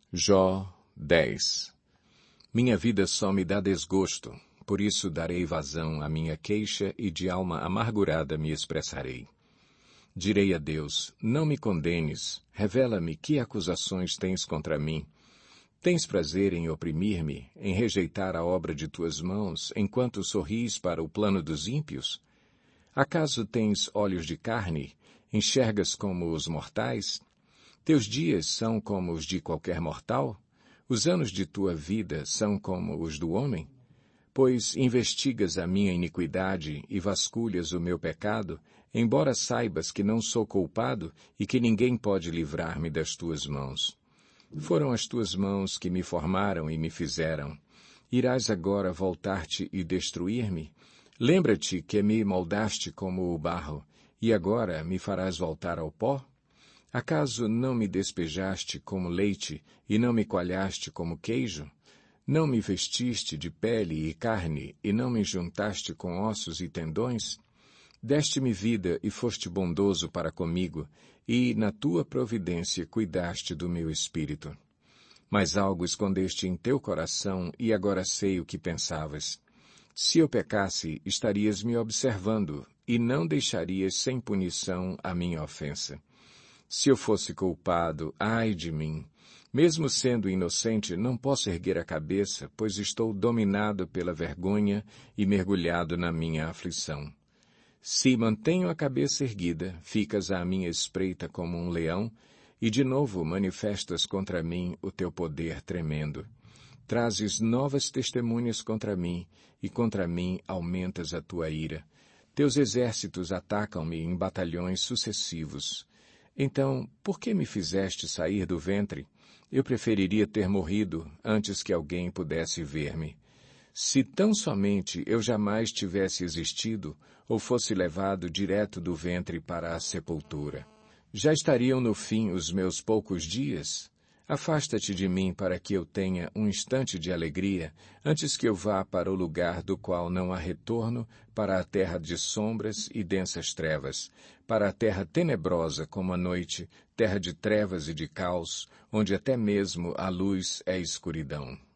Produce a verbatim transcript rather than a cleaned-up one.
Jó dez. Minha vida só me dá desgosto, por isso darei vazão à minha queixa e de alma amargurada me expressarei. Direi a Deus, não me condenes, revela-me que acusações tens contra mim. Tens prazer em oprimir-me, em rejeitar a obra de tuas mãos, enquanto sorris para o plano dos ímpios? Acaso tens olhos de carne, enxergas como os mortais? Teus dias são como os de qualquer mortal? Os anos de tua vida são como os do homem? Pois investigas a minha iniquidade e vasculhas o meu pecado, embora saibas que não sou culpado e que ninguém pode livrar-me das tuas mãos. Foram as tuas mãos que me formaram e me fizeram. Irás agora voltar-te e destruir-me? Lembra-te que me moldaste como o barro, e agora me farás voltar ao pó? Acaso não me despejaste como leite e não me coalhaste como queijo? Não me vestiste de pele e carne e não me juntaste com ossos e tendões? Deste-me vida e foste bondoso para comigo, e na tua providência cuidaste do meu espírito. Mas algo escondeste em teu coração e agora sei o que pensavas. Se eu pecasse, estarias me observando e não deixarias sem punição a minha ofensa. Se eu fosse culpado, ai de mim! Mesmo sendo inocente, não posso erguer a cabeça, pois estou dominado pela vergonha e mergulhado na minha aflição. Se mantenho a cabeça erguida, ficas à minha espreita como um leão, e de novo manifestas contra mim o teu poder tremendo. Trazes novas testemunhas contra mim, e contra mim aumentas a tua ira. Teus exércitos atacam-me em batalhões sucessivos. Então, por que me fizeste sair do ventre? Eu preferiria ter morrido antes que alguém pudesse ver-me. Se tão somente eu jamais tivesse existido, ou fosse levado direto do ventre para a sepultura. Já estariam no fim os meus poucos dias? Afasta-te de mim para que eu tenha um instante de alegria, antes que eu vá para o lugar do qual não há retorno, para a terra de sombras e densas trevas, para a terra tenebrosa como a noite, terra de trevas e de caos, onde até mesmo a luz é escuridão.